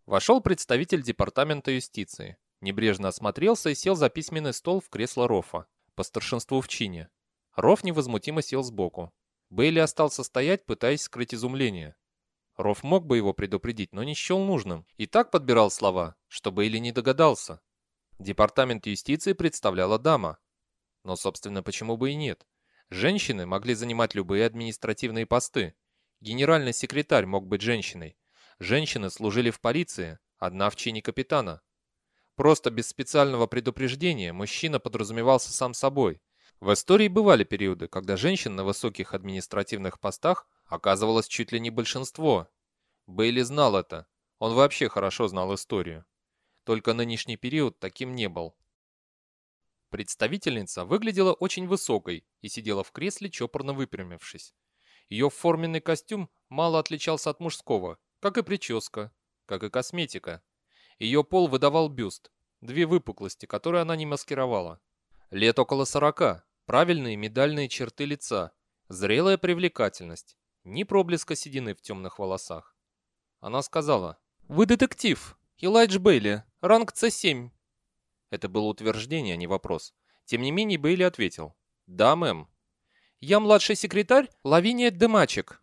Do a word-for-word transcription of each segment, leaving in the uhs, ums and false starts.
Вошел представитель департамента юстиции. Небрежно осмотрелся и сел за письменный стол в кресло Рофа, по старшинству в чине. Роф невозмутимо сел сбоку. Бейли остался стоять, пытаясь скрыть изумление. Роф мог бы его предупредить, но не счел нужным. И так подбирал слова, что Бейли не догадался. Департамент юстиции представляла дама. Но, собственно, почему бы и нет? Женщины могли занимать любые административные посты. Генеральный секретарь мог быть женщиной. Женщины служили в полиции, одна в чине капитана. Просто без специального предупреждения мужчина подразумевался сам собой. В истории бывали периоды, когда женщин на высоких административных постах оказывалось чуть ли не большинство. Бейли знал это. Он вообще хорошо знал историю. Только нынешний период таким не был. Представительница выглядела очень высокой и сидела в кресле, чопорно выпрямившись. Ее форменный костюм мало отличался от мужского, как и прическа, как и косметика. Ее пол выдавал бюст, две выпуклости, которые она не маскировала. Лет около сорока, правильные медальные черты лица, зрелая привлекательность, ни проблеска седины в темных волосах. Она сказала: «Вы детектив, Элайдж Бейли, ранг С семь». Это было утверждение, а не вопрос. Тем не менее, Бейли ответил: «Да, мэм». «Я младший секретарь Лавиния Демачек.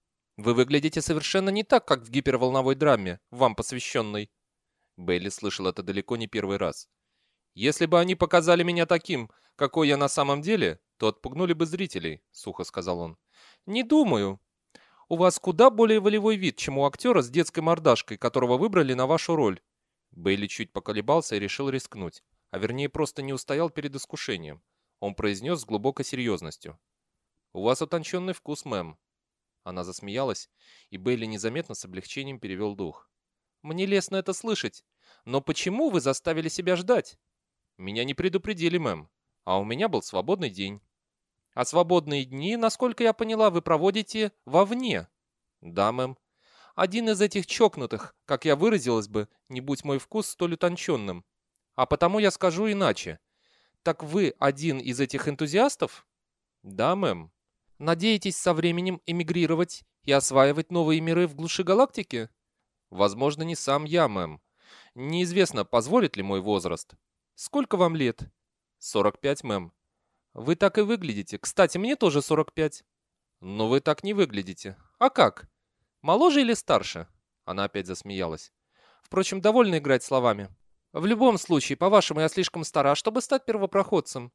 Вы выглядите совершенно не так, как в гиперволновой драме, вам посвященной». Бейли слышал это далеко не первый раз. «Если бы они показали меня таким, какой я на самом деле, то отпугнули бы зрителей», — сухо сказал он. «Не думаю. У вас куда более волевой вид, чем у актера с детской мордашкой, которого выбрали на вашу роль». Бейли чуть поколебался и решил рискнуть, а вернее просто не устоял перед искушением. Он произнес с глубокой серьезностью: «У вас утонченный вкус, мэм». Она засмеялась, и Бейли незаметно с облегчением перевел дух. «Мне лестно это слышать. Но почему вы заставили себя ждать?» «Меня не предупредили, мэм. А у меня был свободный день». «А свободные дни, насколько я поняла, вы проводите вовне?» «Да, мэм». «Один из этих чокнутых, как я выразилась бы, не будь мой вкус столь утонченным. А потому я скажу иначе. Так вы один из этих энтузиастов?» «Да, мэм». «Надеетесь со временем эмигрировать и осваивать новые миры в глуши галактики?» «Возможно, не сам я, мэм. Неизвестно, позволит ли мой возраст». «Сколько вам лет?» «сорок пять, мэм». «Вы так и выглядите. Кстати, мне тоже сорок пять». «Но вы так не выглядите». «А как? Моложе или старше?» Она опять засмеялась. «Впрочем, довольно играть словами. В любом случае, по-вашему, я слишком стара, чтобы стать первопроходцем».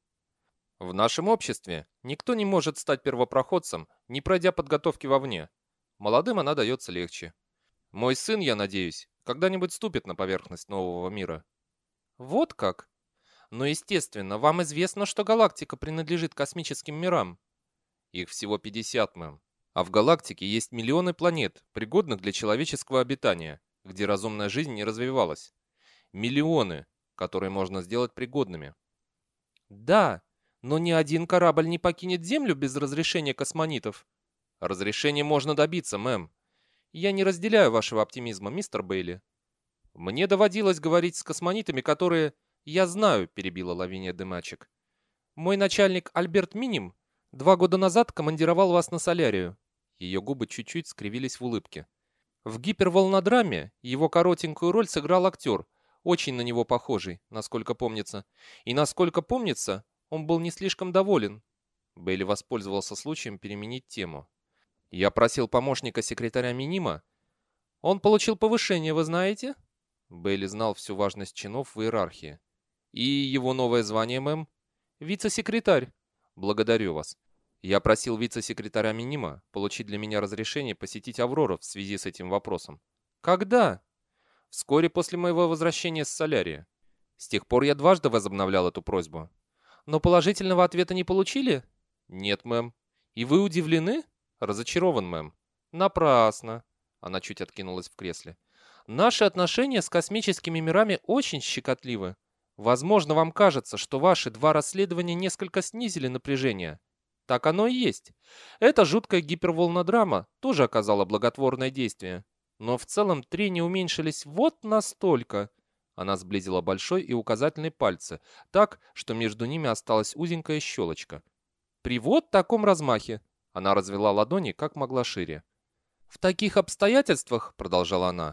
«В нашем обществе никто не может стать первопроходцем, не пройдя подготовки вовне. Молодым она дается легче. Мой сын, я надеюсь, когда-нибудь ступит на поверхность нового мира». «Вот как? Но, естественно, вам известно, что галактика принадлежит космическим мирам». «Их всего пятьдесят, мэм. А в галактике есть миллионы планет, пригодных для человеческого обитания, где разумная жизнь не развивалась. Миллионы, которые можно сделать пригодными». «Да, но ни один корабль не покинет Землю без разрешения космонитов». «Разрешение можно добиться, мэм». «Я не разделяю вашего оптимизма, мистер Бейли». «Мне доводилось говорить с космонитами, которые...» «Я знаю», — перебила Лавиния Демачек. «Мой начальник Альберт Миним два года назад командировал вас на Солярию». Ее губы чуть-чуть скривились в улыбке. «В гиперволнодраме его коротенькую роль сыграл актер, очень на него похожий, насколько помнится. И насколько помнится, он был не слишком доволен». Бейли воспользовался случаем переменить тему. «Я просил помощника секретаря Минима. Он получил повышение, вы знаете?» Бейли знал всю важность чинов в иерархии. «И его новое звание, мэм?» «Вице-секретарь». «Благодарю вас. Я просил вице-секретаря Минима получить для меня разрешение посетить Аврору в связи с этим вопросом». «Когда?» «Вскоре после моего возвращения с Солярия. С тех пор я дважды возобновлял эту просьбу». «Но положительного ответа не получили?» «Нет, мэм». «И вы удивлены?» «Разочарован, мэм». «Напрасно». Она чуть откинулась в кресле. «Наши отношения с космическими мирами очень щекотливы. Возможно, вам кажется, что ваши два расследования несколько снизили напряжение. Так оно и есть. Эта жуткая гиперволнодрама тоже оказала благотворное действие. Но в целом трения уменьшились вот настолько». Она сблизила большой и указательный пальцы, так, что между ними осталась узенькая щелочка. «При вот таком размахе». Она развела ладони как могла шире. «В таких обстоятельствах, — продолжала она, —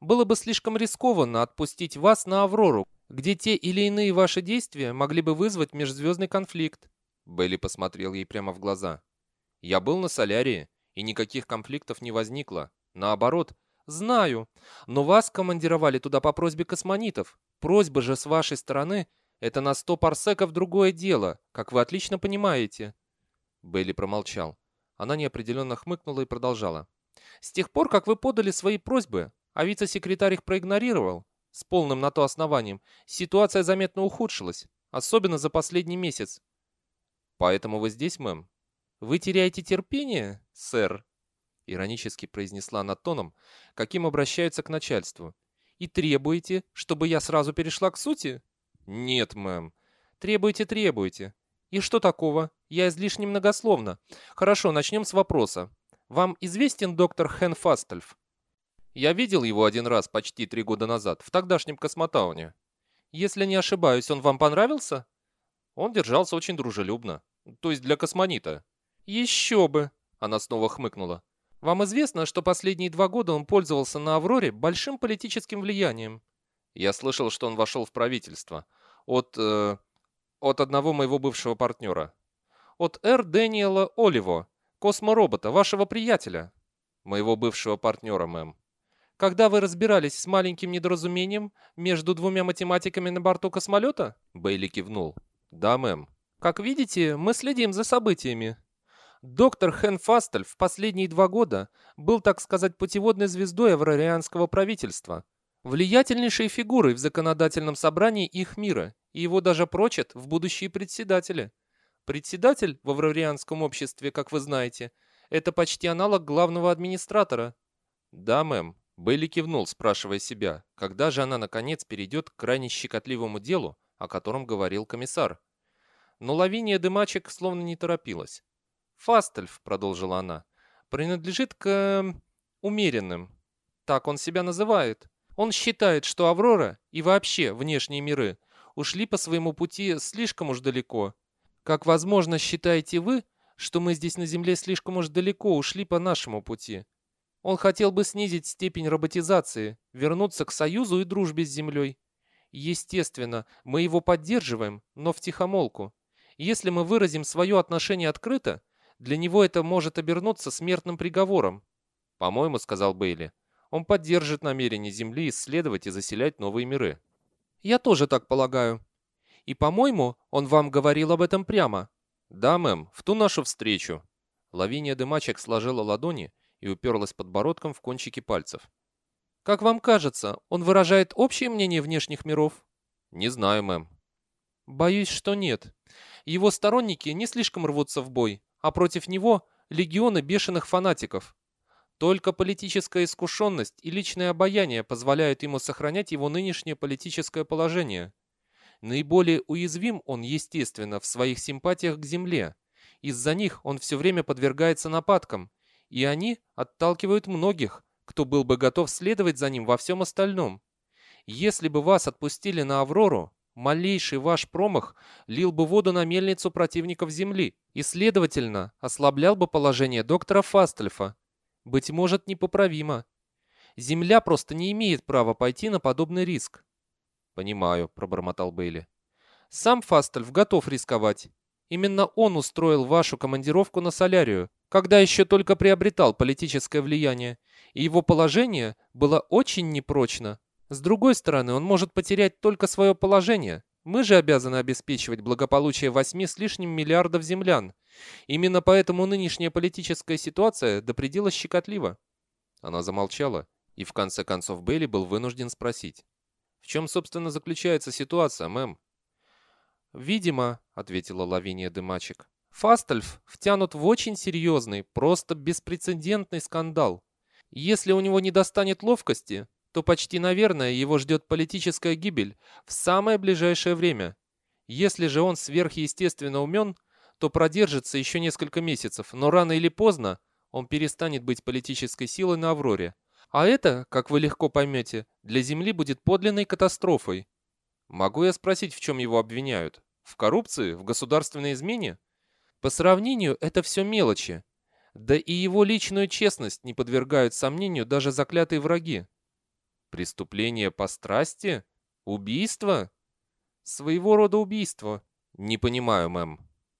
Было бы слишком рискованно отпустить вас на Аврору, где те или иные ваши действия могли бы вызвать межзвездный конфликт. Бейли посмотрел ей прямо в глаза. Я был на Солярии, и никаких конфликтов не возникло. Наоборот, знаю, но вас командировали туда по просьбе космонитов. Просьба же с вашей стороны — это на сто парсеков другое дело, как вы отлично понимаете. Бейли промолчал. Она неопределенно хмыкнула и продолжала. С тех пор, как вы подали свои просьбы, а вице-секретарь их проигнорировал, с полным на то основанием, ситуация заметно ухудшилась, особенно за последний месяц. Поэтому вы здесь, мэм? Вы теряете терпение, сэр? Иронически произнесла она тоном, каким обращаются к начальству. И требуете, чтобы я сразу перешла к сути? Нет, мэм. Требуете, требуете. И что такого? Я излишне многословна. Хорошо, начнем с вопроса. Вам известен доктор Хэн Фастельф? Я видел его один раз почти три года назад, в тогдашнем Космотауне. Если не ошибаюсь, он вам понравился? Он держался очень дружелюбно. То есть для космонита. Еще бы! Она снова хмыкнула. Вам известно, что последние два года он пользовался на Авроре большим политическим влиянием? Я слышал, что он вошел в правительство. От... Э, от одного моего бывшего партнера. От Р. Дэниела Оливо, косморобота, вашего приятеля. Моего бывшего партнера, мэм. Когда вы разбирались с маленьким недоразумением между двумя математиками на борту космолета? Бейли кивнул. Да, мэм. Как видите, мы следим за событиями. Доктор Хэн Фастель в последние два года был, так сказать, путеводной звездой аврарианского правительства, влиятельнейшей фигурой в законодательном собрании их мира, и его даже прочат в будущие председатели. Председатель в аврарианском обществе, как вы знаете, это почти аналог главного администратора. Да, мэм. Бейли кивнул, спрашивая себя, когда же она наконец перейдет к крайне щекотливому делу, о котором говорил комиссар. Но Лавиния Демачек словно не торопилась. «Фастельф», — продолжила она, — «принадлежит к... э, умеренным. Так он себя называет. Он считает, что Аврора и вообще внешние миры ушли по своему пути слишком уж далеко. Как, возможно, считаете вы, что мы здесь на Земле слишком уж далеко ушли по нашему пути? Он хотел бы снизить степень роботизации, вернуться к союзу и дружбе с Землей. Естественно, мы его поддерживаем, но втихомолку. Если мы выразим свое отношение открыто, для него это может обернуться смертным приговором. По-моему, сказал Бейли, он поддержит намерение Земли исследовать и заселять новые миры. Я тоже так полагаю. И, по-моему, он вам говорил об этом прямо. Да, мэм, в ту нашу встречу. Лавиния Демачек сложила ладони и уперлась подбородком в кончики пальцев. Как вам кажется, он выражает общее мнение внешних миров? Не знаю, мэм. Боюсь, что нет. Его сторонники не слишком рвутся в бой, а против него легионы бешеных фанатиков. Только политическая искушенность и личное обаяние позволяют ему сохранять его нынешнее политическое положение. Наиболее уязвим он, естественно, в своих симпатиях к земле. Из-за них он все время подвергается нападкам, и они отталкивают многих, кто был бы готов следовать за ним во всем остальном. Если бы вас отпустили на Аврору, малейший ваш промах лил бы воду на мельницу противников Земли и, следовательно, ослаблял бы положение доктора Фастельфа. Быть может, непоправимо. Земля просто не имеет права пойти на подобный риск. «Понимаю», — пробормотал Бейли. «Сам Фастельф готов рисковать. Именно он устроил вашу командировку на Солярию, когда еще только приобретал политическое влияние, и его положение было очень непрочно. С другой стороны, он может потерять только свое положение. Мы же обязаны обеспечивать благополучие восьми с лишним миллиардов землян. Именно поэтому нынешняя политическая ситуация до предела щекотлива». Она замолчала, и в конце концов Бейли был вынужден спросить. «В чем, собственно, заключается ситуация, мэм?» «Видимо», — ответила Лавиния Демачек, — «Фастельф втянут в очень серьезный, просто беспрецедентный скандал. Если у него не достанет ловкости, то почти, наверное, его ждет политическая гибель в самое ближайшее время. Если же он сверхъестественно умен, то продержится еще несколько месяцев, но рано или поздно он перестанет быть политической силой на Авроре. А это, как вы легко поймете, для Земли будет подлинной катастрофой. Могу я спросить, в чем его обвиняют? В коррупции? В государственной измене? По сравнению, это все мелочи. Да и его личную честность не подвергают сомнению даже заклятые враги. Преступление по страсти? Убийство? Своего рода убийство. Не понимаю, мэм.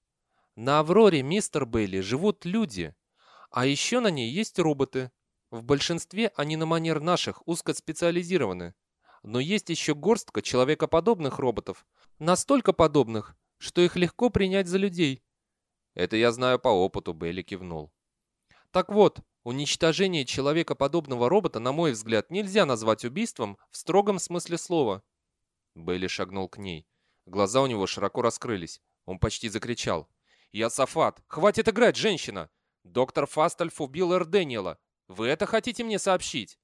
На Авроре, мистер Бейли, живут люди. А еще на ней есть роботы. В большинстве они на манер наших узкоспециализированы. Но есть еще горстка человекоподобных роботов. Настолько подобных, что их легко принять за людей. Это я знаю по опыту, Бейли кивнул. Так вот, уничтожение человекоподобного робота, на мой взгляд, нельзя назвать убийством в строгом смысле слова. Бейли шагнул к ней. Глаза у него широко раскрылись. Он почти закричал. «Я Сафат! Хватит играть, женщина! Доктор Фастальф убил Эр Дэниела! Вы это хотите мне сообщить?»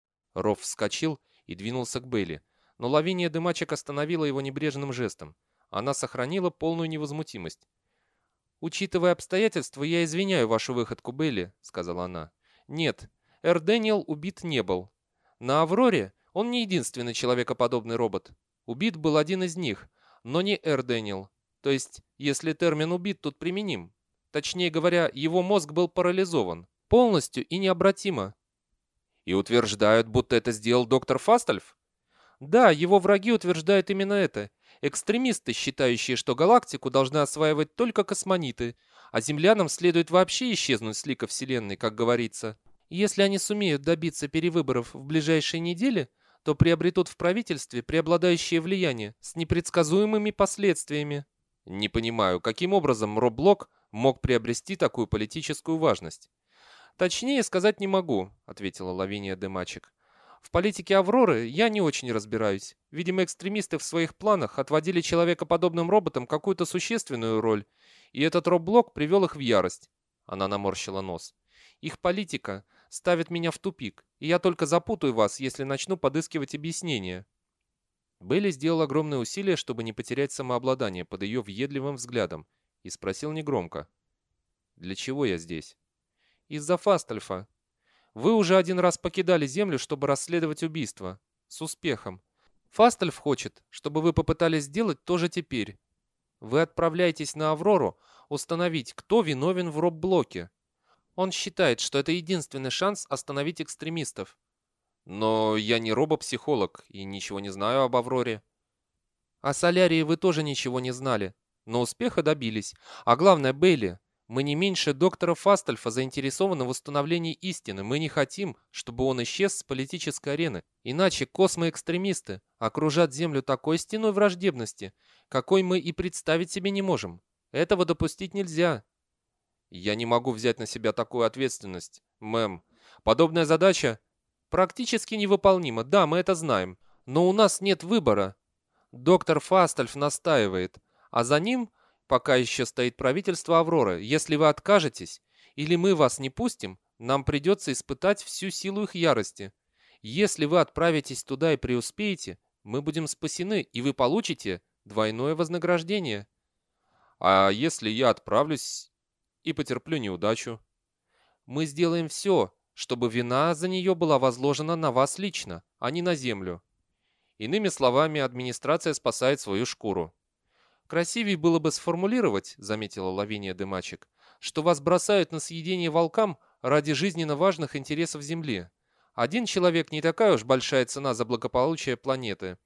Ров вскочил и двинулся к Бейли, но Лавиния Дымачек остановила его небрежным жестом. Она сохранила полную невозмутимость. «Учитывая обстоятельства, я извиняю вашу выходку, Бейли», — сказала она. «Нет, Эр Дэниел убит не был. На Авроре он не единственный человекоподобный робот. Убит был один из них, но не Эр Дэниел. То есть, если термин «убит» тут применим. Точнее говоря, его мозг был парализован. Полностью и необратимо. И утверждают, будто это сделал доктор Фастальф? Да, его враги утверждают именно это. Экстремисты, считающие, что галактику должны осваивать только космониты, а землянам следует вообще исчезнуть с лика Вселенной, как говорится. Если они сумеют добиться перевыборов в ближайшие недели, то приобретут в правительстве преобладающее влияние с непредсказуемыми последствиями. Не понимаю, каким образом Роблок мог приобрести такую политическую важность. «Точнее сказать не могу», — ответила Лавиния Дымачек. «В политике Авроры я не очень разбираюсь. Видимо, экстремисты в своих планах отводили человекоподобным роботам какую-то существенную роль, и этот Роблок привел их в ярость». Она наморщила нос. «Их политика ставит меня в тупик, и я только запутаю вас, если начну подыскивать объяснения». Бейли сделал огромное усилие, чтобы не потерять самообладание под ее въедливым взглядом, и спросил негромко. «Для чего я здесь?» «Из-за Фастальфа. Вы уже один раз покидали Землю, чтобы расследовать убийство. С успехом. Фастальф хочет, чтобы вы попытались сделать то же теперь. Вы отправляетесь на Аврору установить, кто виновен в Роб-блоке. Он считает, что это единственный шанс остановить экстремистов. Но я не робопсихолог и ничего не знаю об Авроре. О Солярии вы тоже ничего не знали, но успеха добились. А главное, Бейли, мы не меньше доктора Фастальфа заинтересованы в установлении истины. Мы не хотим, чтобы он исчез с политической арены. Иначе космоэкстремисты окружат Землю такой стеной враждебности, какой мы и представить себе не можем. Этого допустить нельзя. Я не могу взять на себя такую ответственность, мэм. Подобная задача практически невыполнима. Да, мы это знаем. Но у нас нет выбора. Доктор Фастальф настаивает, а за ним пока еще стоит правительство Авроры. Если вы откажетесь, или мы вас не пустим, нам придется испытать всю силу их ярости. Если вы отправитесь туда и преуспеете, мы будем спасены, и вы получите двойное вознаграждение. А если я отправлюсь и потерплю неудачу? Мы сделаем все, чтобы вина за нее была возложена на вас лично, а не на Землю. Иными словами, администрация спасает свою шкуру. «Красивее было бы сформулировать, — заметила Лавиния Дымачек, — что вас бросают на съедение волкам ради жизненно важных интересов Земли. Один человек не такая уж большая цена за благополучие планеты.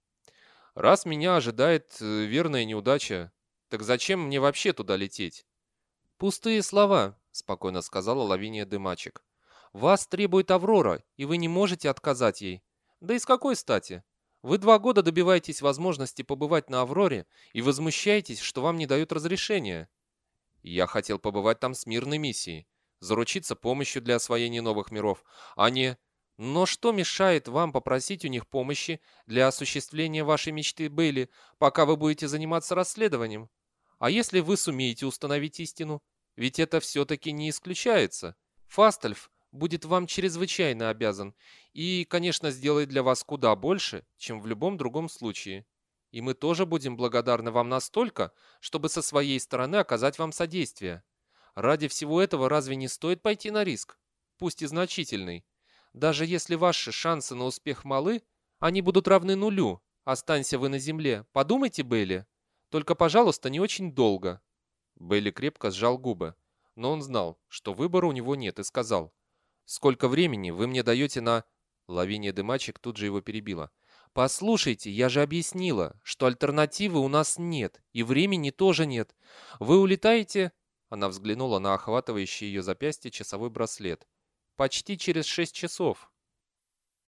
Раз меня ожидает э, верная неудача, так зачем мне вообще туда лететь?» «Пустые слова, — спокойно сказала Лавиния Дымачек. Вас требует Аврора, и вы не можете отказать ей. Да и с какой стати? Вы два года добиваетесь возможности побывать на Авроре и возмущаетесь, что вам не дают разрешения. Я хотел побывать там с мирной миссией, заручиться помощью для освоения новых миров, а не... Но что мешает вам попросить у них помощи для осуществления вашей мечты, Бейли, пока вы будете заниматься расследованием? А если вы сумеете установить истину? Ведь это все-таки не исключается. Фастальф будет вам чрезвычайно обязан и, конечно, сделает для вас куда больше, чем в любом другом случае. И мы тоже будем благодарны вам настолько, чтобы со своей стороны оказать вам содействие. Ради всего этого разве не стоит пойти на риск? Пусть и значительный. Даже если ваши шансы на успех малы, они будут равны нулю. Останься вы на земле. Подумайте, Бейли. Только, пожалуйста, не очень долго. Бейли крепко сжал губы, но он знал, что выбора у него нет, и сказал: «Сколько времени вы мне даете на...» Лавиния Дымачек тут же его перебила. «Послушайте, я же объяснила, что альтернативы у нас нет, и времени тоже нет. Вы улетаете...» Она взглянула на охватывающий ее запястье часовой браслет. «Почти через шесть часов.